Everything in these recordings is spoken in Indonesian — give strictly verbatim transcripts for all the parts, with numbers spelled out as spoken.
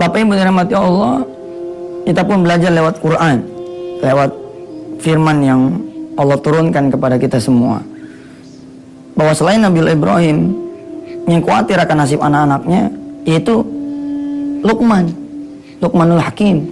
Bapak Ibu dirahmati Allah, kita pun belajar lewat Quran, lewat firman yang Allah turunkan kepada kita semua, bahwa selain Nabi Ibrahim yang khawatir akan nasib anak-anaknya, yaitu Luqman, Luqmanul Hakim.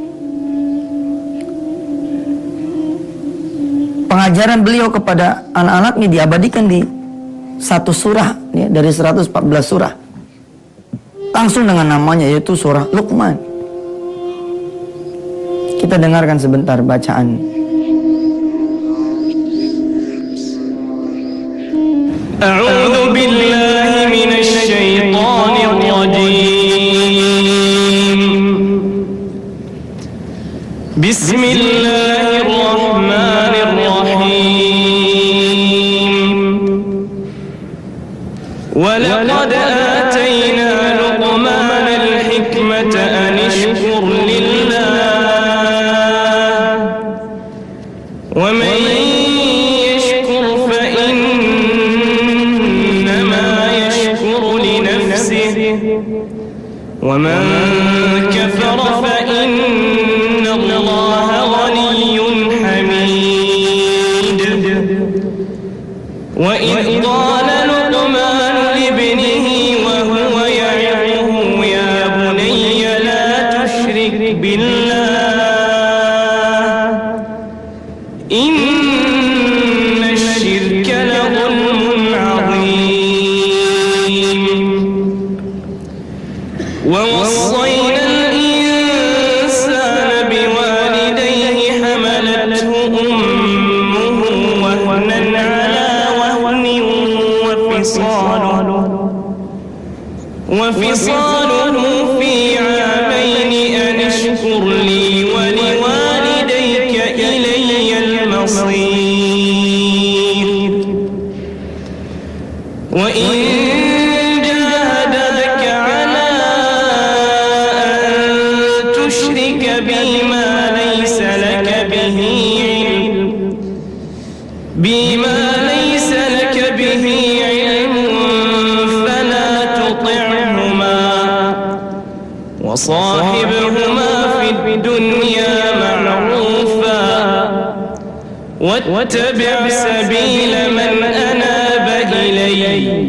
Pengajaran beliau kepada anak-anaknya diabadikan di satu surah ya, dari seratus empat belas surah, langsung dengan namanya, yaitu surah Luqman. Kita dengarkan sebentar bacaan. A'udzu billahi minasy syaithanir rajim. Bismillahirrahmanirrahim. Walaqad atayna Luqmana al-hikmata an ishkur lillah wa man yashkur fa innama yashkuru li nafsihi wa man kafara fa inna Allaha ghaniyyun hamid. Wa idh qala Luqman libnihi wa huwa ya'iduhu ya bunayya la tushrik billah inna ash-shirka la dhulmun 'azim. Wa wassayna al-insana biwalidayhi hamalathu ummuhu wahnan 'ala wahnin wa fisaluhu wa fisaluhu fi 'amayn an ishkur li wa liwalidayka ilayya al-masir. Wa in jahadaka 'ala an tushrika bima laysa laka bihi 'ilm bima laysa laka bihi 'ilmun fala tuti'huma wa sahibhuma fid dunya ma'rufa wattabi' sabila man anaba ilayya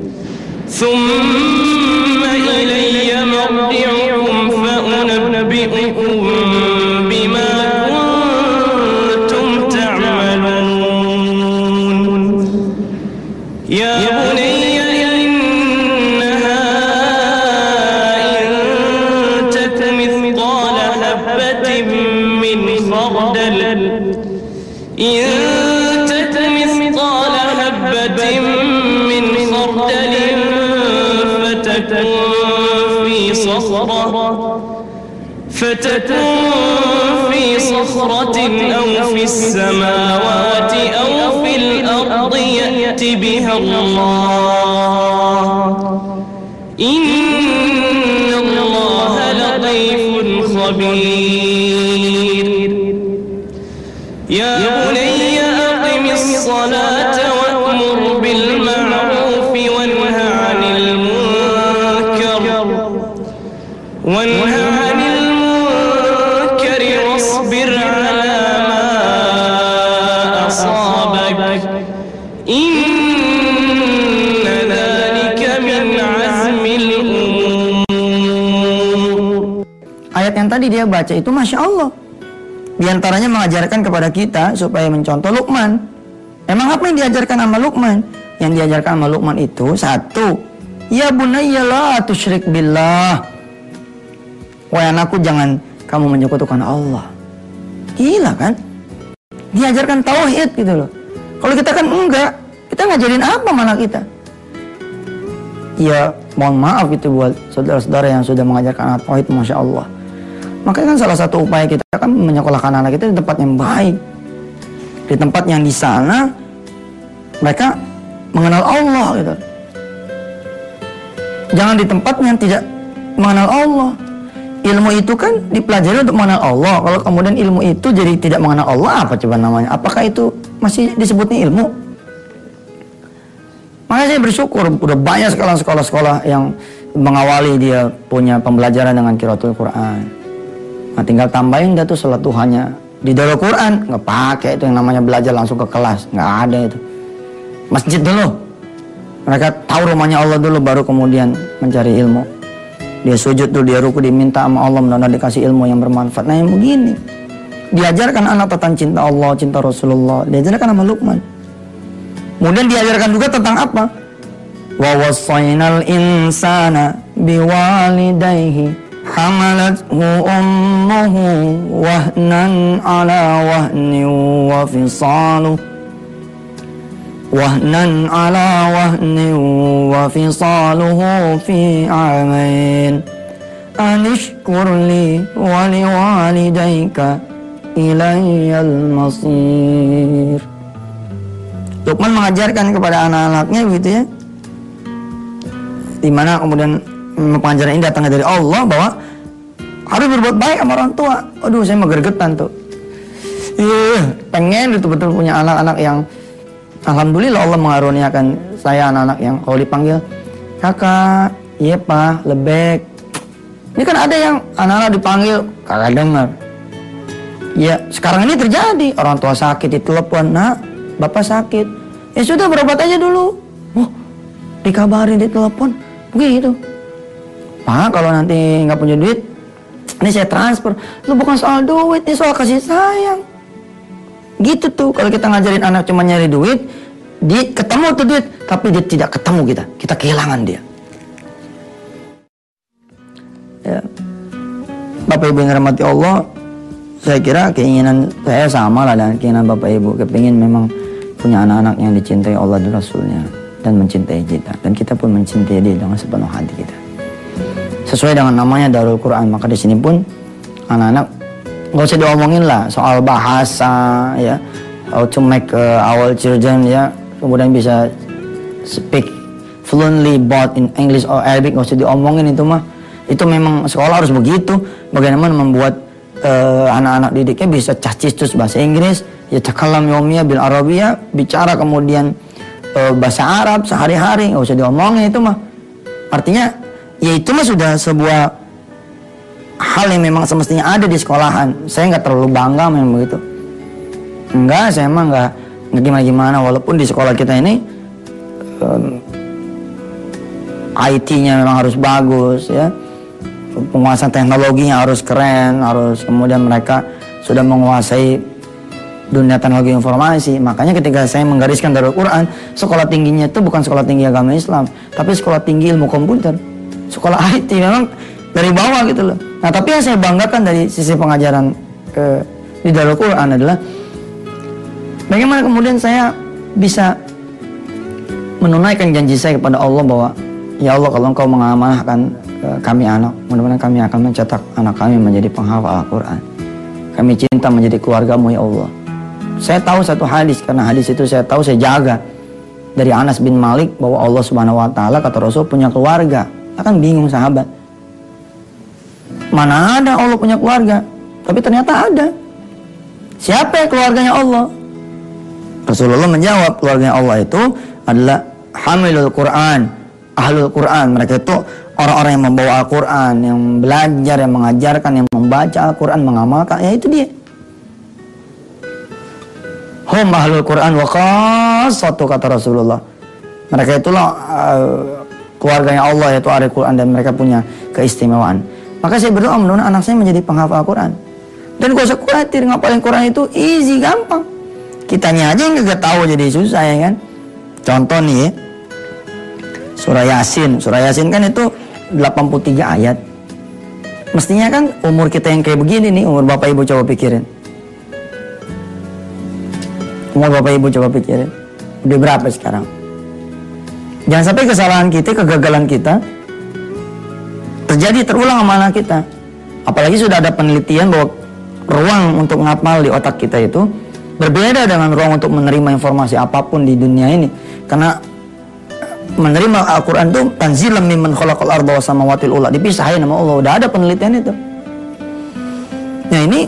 thumma ilayya marji'ukum fa unabbi'ukum bima kuntum ta'malun. Ya bunayya innaha in taku mithqala habbatin min khardal in taku mithqala habbatin min khardalin fatakun fi صخرة فتكون في صخرة أو في السماوات أو في الأرض يأت بها الله إن الله لطيف خبير. يا بني أقم الصلاة وأمر بالمعروف وانه عن المنكر وانه عن المنكر واصبر على ما أصابك إن ذلك من عزم الأمور. Ayat yang tadi dia baca itu Masya Allah, di antaranya mengajarkan kepada kita supaya mencontoh Luqman. Emang apa yang diajarkan sama Luqman? Yang diajarkan sama Luqman itu satu, ya bunayya la tusyrik billah. Wahai anakku, jangan kamu menyekutukan Allah. Gila kan? Diajarkan tauhid gitu loh. Kalau kita kan enggak, kita ngajarin apa malah kita? Ya mohon maaf itu buat saudara-saudara yang sudah mengajarkan anak tauhid, Masya Allah. Makanya kan salah satu upaya kita kan menyekolahkan anak kita di tempat yang baik, di tempat yang di sana mereka mengenal Allah gitu. Jangan di tempat yang tidak mengenal Allah. Ilmu itu kan dipelajari untuk mengenal Allah. Kalau kemudian ilmu itu jadi tidak mengenal Allah, apa coba namanya? Apakah itu masih disebutnya ilmu? Makanya saya bersyukur udah banyak sekolah-sekolah-sekolah yang mengawali dia punya pembelajaran dengan qiraatul Quran. Nah, tinggal tambahin dah tuh salat duhanya di Darul Quran. Nggak pakai itu yang namanya belajar langsung ke kelas, nggak ada itu. Masjid dulu, mereka tahu rumahnya Allah dulu, baru kemudian mencari ilmu. Dia sujud dulu, dia ruku, diminta sama Allah, mudah-mudahan dikasih ilmu yang bermanfaat. Nah yang begini diajarkan anak tentang cinta Allah, cinta Rasulullah, diajarkan sama Luqman. Kemudian diajarkan juga tentang apa? Wa wassaynal insana biwalidayhi hamalathu ummuhu wahnan ala wahnin wa fisaluh wahnan ala wahnin wa fisaluhu fi amain anishkur li wa liwalidayka ilayyal masir. Luqman mengajarkan kepada anak-anaknya begitu ya, dimana kemudian pengajaran ini datangnya dari Allah bahwa harus berbuat baik sama orang tua. Aduh, saya gergetan tuh. Ih, pengen betul-betul punya anak-anak yang alhamdulillah Allah mengaruniakan saya anak-anak yang kalau dipanggil kakak, iya pak, lebek. Ini kan ada yang anak-anak dipanggil kagak dengar. Ya sekarang ini terjadi, orang tua sakit ditelepon, nak bapak sakit, ya sudah berobat aja dulu. Oh, dikabarin ditelepon begitu. Pak, kalau nanti nggak punya duit, ini saya transfer. Lu bukan soal duit, ini soal kasih sayang. Gitu tuh, kalau kita ngajarin anak cuma nyari duit, dia ketemu tuh duit, tapi dia tidak ketemu kita, kita kehilangan dia. Ya. Bapak Ibu yang dirahmati Allah, saya kira keinginan saya sama lah dengan keinginan Bapak Ibu, kepingin memang punya anak-anak yang dicintai Allah dan Rasulnya dan mencintai kita, dan kita pun mencintai dia dengan sepenuh hati kita. Sesuai dengan namanya Darul Quran, maka di sini pun anak-anak nggak usah diomongin lah soal bahasa ya, how to make uh, our children ya, kemudian bisa speak fluently both in English or Arabic, nggak usah diomongin itu mah. Itu memang sekolah harus begitu. Bagaimana membuat uh, anak-anak didiknya bisa cacistus bahasa Inggris, ya takalam yomiyah bil Arabiyah, bicara kemudian uh, bahasa Arab sehari-hari, nggak usah diomongin itu mah. Artinya ya itu mah sudah sebuah hal yang memang semestinya ada di sekolahan. Saya nggak terlalu bangga memang begitu. Enggak, saya emang nggak nggak gimana-gimana. Walaupun di sekolah kita ini um, I T-nya memang harus bagus ya, penguasaan teknologinya harus keren, harus kemudian mereka sudah menguasai dunia teknologi informasi. Makanya ketika saya menggariskan Darul Quran, sekolah tingginya itu bukan sekolah tinggi agama Islam, tapi sekolah tinggi ilmu komputer, sekolah I T, memang dari bawah gitu loh. Nah tapi yang saya banggakan dari sisi pengajaran ke, di Darul Quran adalah bagaimana kemudian saya bisa menunaikan janji saya kepada Allah bahwa ya Allah, kalau Engkau mengamanahkan uh, kami anak, mudah-mudahan kami akan mencetak anak kami menjadi penghafal Al-Quran. Kami cinta menjadi keluarga-Mu ya Allah. Saya tahu satu hadis, karena hadis itu saya tahu, saya jaga dari Anas bin Malik bahwa Allah Subhanahu Wa Taala, kata Rasul, punya keluarga. Akan bingung sahabat, mana ada Allah punya keluarga? Tapi ternyata ada. Siapa keluarganya Allah? Rasulullah menjawab, keluarganya Allah itu adalah hamilul Quran, ahlul Quran. Mereka itu orang-orang yang membawa Al-Quran, yang belajar, yang mengajarkan, yang membaca Al-Quran, mengamalkan. Ya itu dia. Hum ahlul Quran wa khassatu, kata Rasulullah. Mereka itulah uh, keluarganya Allah, yaitu ahli Quran, dan mereka punya keistimewaan. Maka saya berdoa mudah-mudahan anak saya menjadi penghafal Al-Quran. Dan gak usah khawatir, ngapalin Quran itu easy, gampang. Kitanya aja yang gak tahu jadi susah ya kan. Contoh nih ya, surah Yasin. Surah Yasin kan itu delapan puluh tiga ayat. Mestinya kan umur kita yang kayak begini nih, umur Bapak Ibu coba pikirin. Umur Bapak Ibu coba pikirin. Udah berapa sekarang? Jangan sampai kesalahan kita, kegagalan kita terjadi, terulang sama anak kita. Apalagi sudah ada penelitian bahwa ruang untuk ngapal di otak kita itu berbeda dengan ruang untuk menerima informasi apapun di dunia ini. Karena menerima Al-Quran itu tanzilam mimman khalaqal arda was samawatil ula, dipisahin sama Allah. Udah ada penelitian itu. Nah ini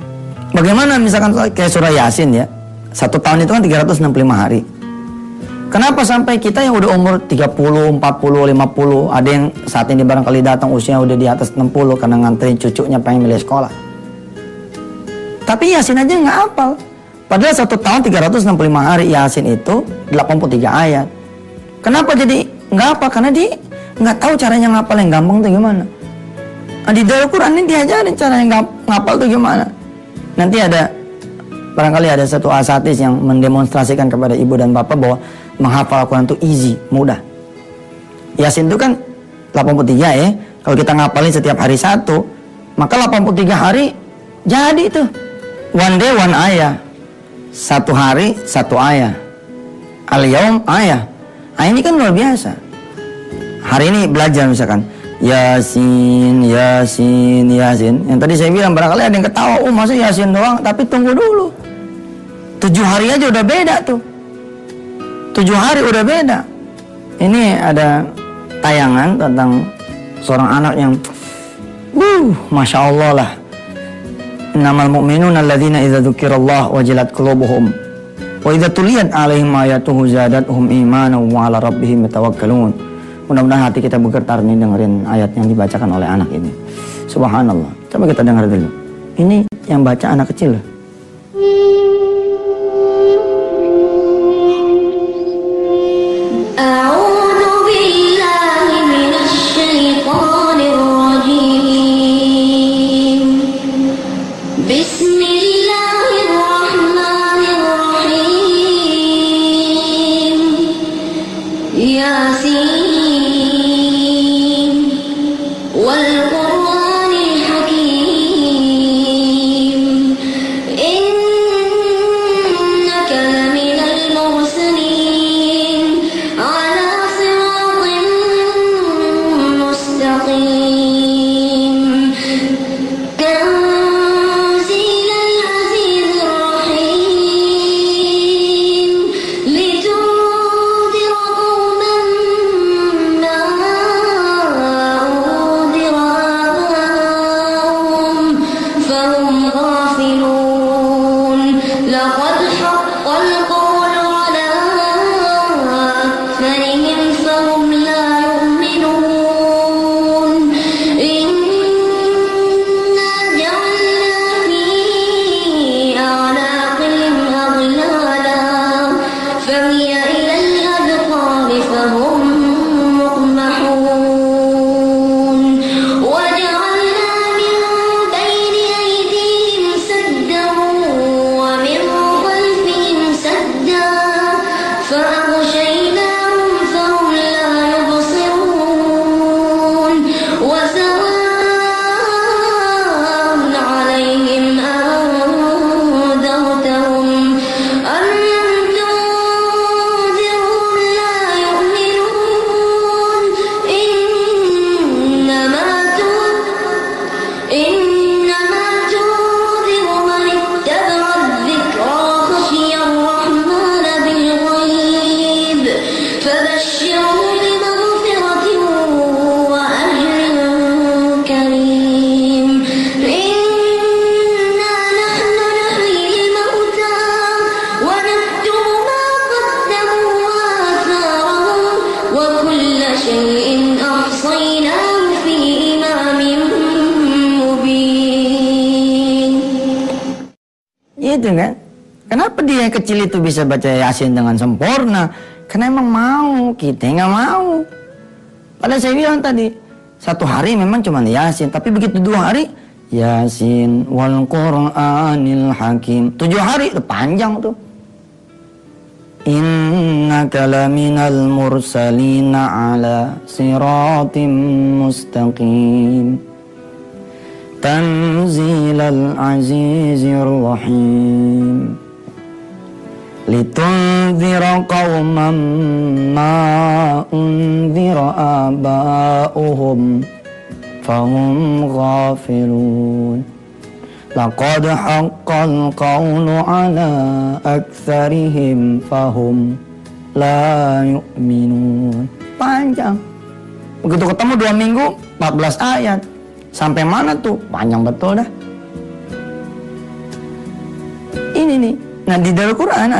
bagaimana misalkan kayak surah Yasin ya, satu tahun itu kan tiga ratus enam puluh lima hari. Kenapa sampai kita yang udah umur tiga puluh, empat puluh, lima puluh, ada yang saat ini barangkali datang usia udah di atas enam puluh karena nganterin cucunya pengen milih sekolah. Tapi Yasin aja nggak hafal. Padahal satu tahun tiga ratus enam puluh lima hari Yasin itu delapan puluh tiga ayat. Kenapa jadi nggak hafal? Karena dia nggak tahu caranya ngapal yang gampang tuh gimana. Nah, di dalam Quran ini diajarin cara yang ngapal tuh gimana. Nanti ada, barangkali ada satu asatis yang mendemonstrasikan kepada ibu dan bapak bahwa menghafal Al-Quran itu easy, mudah. Yasin itu kan delapan puluh tiga ya. Kalau kita ngapalin setiap hari satu, maka delapan puluh tiga hari jadi itu. One day one ayah. Satu hari satu ayah. Al-yaum ayah. Nah, ini kan luar biasa. Hari ini belajar misalkan Yasin, Yasin, Yasin. Yang tadi saya bilang barangkali ada yang ketawa, oh masa Yasin doang? Tapi tunggu dulu. Tujuh hari aja udah beda tuh. Tujuh hari udah beda. Ini ada tayangan tentang seorang anak yang, uh, masya Allah lah. Innamal mu'minuna alladzina idza dzukirallah wajilat qulubuhum wa idza tuliyat 'alaihim ayatuhu zadatuhum imanan wa 'ala rabbihim yatawakkalun. Mudah-mudahan hati kita bergetar nih dengerin ayat yang dibacakan oleh anak ini. Subhanallah. Coba kita dengar dulu. Ini yang baca anak kecil. Itu kan, kenapa dia yang kecil itu bisa baca Yasin dengan sempurna? Karena emang mau, kita nggak mau. Padahal saya bilang tadi, satu hari memang cuma Yasin, tapi begitu dua hari, Yasin wal Qur'anil Hakim. Tujuh hari, itu panjang tuh. Innaka laminal mursalina ala siratim mustaqim. Tanzilal azizir rahim. Litunzira qawman ma unzira aba'uhum fahum ghafilun. Laqad haqqal qawlu ala aktsarihim fahum la yu'minun. Panjang. Begitu ketemu dua minggu, empat belas ayat. Sampai mana tuh? Panjang betul dah. Ini nih. Nah, di dalam Quran ada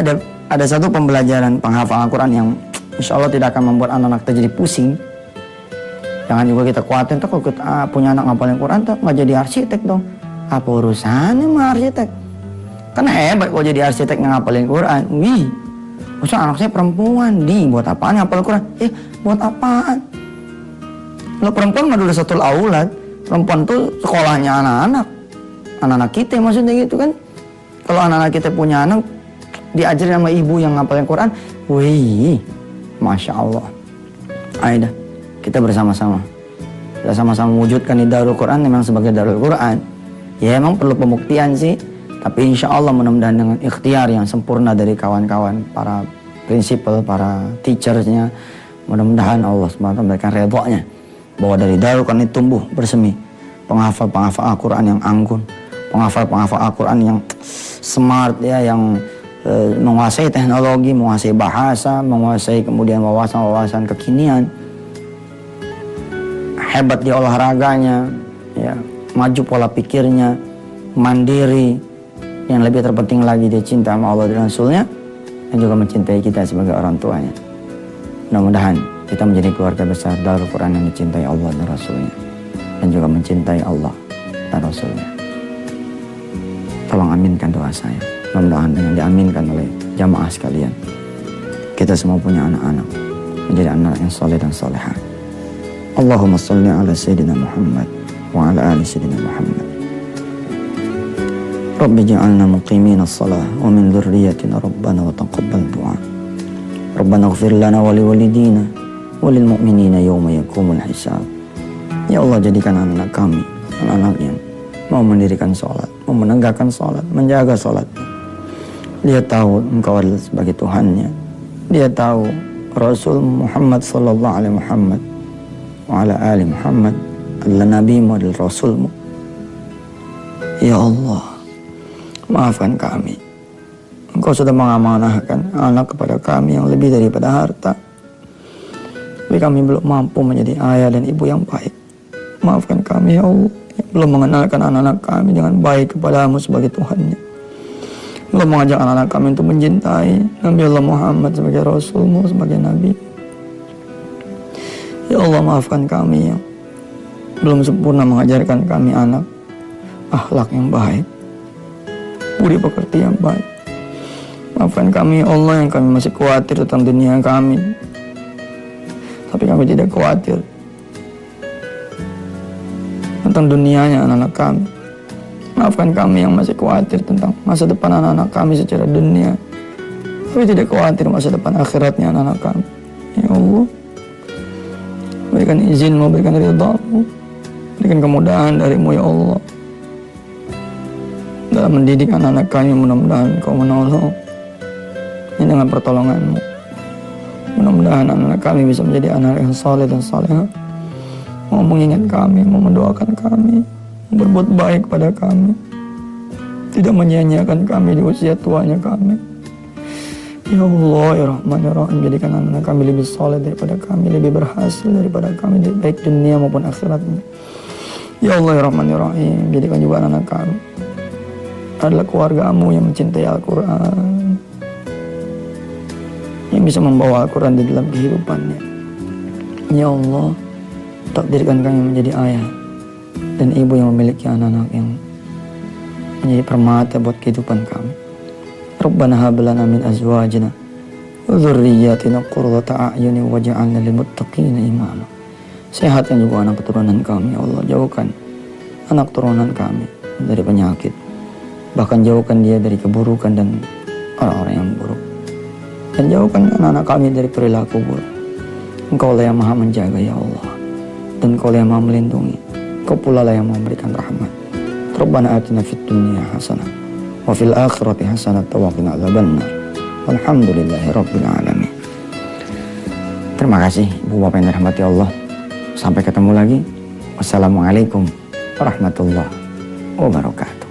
ada satu pembelajaran penghafalan Al-Quran yang insya Allah tidak akan membuat anak-anak kita jadi pusing. Jangan juga kita khawatir tuh kalau kita ah, punya anak ngapalin Quran tuh nggak jadi arsitek dong. Apa urusannya sama arsitek? Kan hebat kalau jadi arsitek ngapalin Quran. Wih, maksud anak saya perempuan, di buat apaan ngapalin Quran? Eh, buat apaan? Lo perempuan mah udah satu aulad. Perempuan tuh sekolahnya anak-anak, anak-anak kita maksudnya gitu kan. Kalau anak-anak kita punya anak, diajarin sama ibu yang ngapalin Quran, wih, Masya Allah. Ayo dah, kita bersama-sama. Kita sama-sama wujudkan di Darul Quran memang sebagai Darul Quran. Ya emang perlu pembuktian sih, tapi insya Allah mudah-mudahan dengan ikhtiar yang sempurna dari kawan-kawan, para prinsipal, para teachersnya, mudah-mudahan Allah subhanahu wa taala memberikan redha-Nya bahwa dari Darul Quran itu tumbuh bersemi penghafal-penghafal Al-Quran yang anggun, penghafal-penghafal Al-Quran yang smart ya, yang e, menguasai teknologi, menguasai bahasa, menguasai kemudian wawasan-wawasan kekinian, hebat di olahraganya, ya, maju pola pikirnya, mandiri, yang lebih terpenting lagi dia cinta sama Allah dan Rasulnya, dan juga mencintai kita sebagai orang tuanya. Mudah-mudahan kita menjadi keluarga besar Darul Quran yang mencintai Allah dan Rasulnya, dan juga mencintai Allah dan Rasulnya. Tolong aminkan doa saya. Mudah-mudahan dengan diaminkan oleh jamaah sekalian, kita semua punya anak-anak menjadi anak yang soleh dan soleha. Allahumma salli ala Sayyidina Muhammad wa ala ali Sayyidina Muhammad. Rabbi ja'alna muqimina as-salah wa min dhurriyyatina rabbana wa taqabbal du'a. Rabbana ighfir lana wa liwalidina wa lil mu'minina yawma yaqumul hisab. Ya Allah, jadikan anak-anak kami anak-anak yang mau mendirikan sholat, mau menegakkan sholat, menjaga sholat. Dia tahu Engkau adalah sebagai Tuhannya. Dia tahu Rasul Muhammad sallallahu alaihi Muhammad wa ala ali Muhammad adalah Nabi-Mu, adalah Rasul-Mu. Ya Allah, maafkan kami. Engkau sudah mengamanahkan anak kepada kami yang lebih daripada harta, tapi kami belum mampu menjadi ayah dan ibu yang baik. Maafkan kami ya Allah, yang belum mengenalkan anak-anak kami dengan baik kepadamu sebagai Tuhannya. Belum mengajak anak-anak kami untuk mencintai Nabi Allah Muhammad sebagai Rasul-Mu, sebagai Nabi. Ya Allah, maafkan kami yang belum sempurna mengajarkan kami anak akhlak yang baik, budi pekerti yang baik. Maafkan kami ya Allah yang kami masih khawatir tentang dunia kami, tapi kami tidak khawatir tentang dunianya anak-anak kami. Maafkan kami yang masih khawatir tentang masa depan anak-anak kami secara dunia, tapi tidak khawatir masa depan akhiratnya anak-anak kami. Ya Allah, berikan izin-Mu, berikan ridha-Mu, berikan kemudahan dari-Mu ya Allah dalam mendidik anak-anak kami. Mudah-mudahan Kau menolong ini dengan pertolongan-Mu. Mudah-mudahan anak-anak kami bisa menjadi anak yang saleh dan salehah, mau mengingat kami, mau mendoakan kami, berbuat baik pada kami, tidak menyia-nyiakan kami di usia tuanya kami. Ya Allah, ya Rahman, ya Rahim, jadikan anak-anak kami lebih soleh daripada kami, lebih berhasil daripada kami, baik dunia maupun akhiratnya. Ya Allah, ya Rahman, ya Rahim, jadikan juga anak-anak kami adalah keluarga-Mu yang mencintai Al-Quran, yang bisa membawa Al-Quran di dalam kehidupannya. Ya Allah, takdirkan kami menjadi ayah dan ibu yang memiliki anak-anak yang menjadi permata buat kehidupan kami. Rabbana hab lana min azwajina wa dzurriyyatina qurrata a'yunin waj'alna lil muttaqina imama. Sehatkan juga anak keturunan kami, ya Allah. Jauhkan anak keturunan kami dari penyakit, bahkan jauhkan dia dari keburukan dan orang-orang yang buruk, dan jauhkan anak-anak kami dari perilaku buruk. Engkau lah yang maha menjaga ya Allah, dan Kau lah yang maha melindungi. Kau pula lah yang memberikan rahmat. Rabbana atina fid dunya hasanah wa fil akhirati hasanah wa qina adzabannar. Walhamdulillahi rabbil alamin. Terima kasih Ibu Bapak yang dirahmati Allah. Sampai ketemu lagi. Wassalamualaikum warahmatullahi wabarakatuh.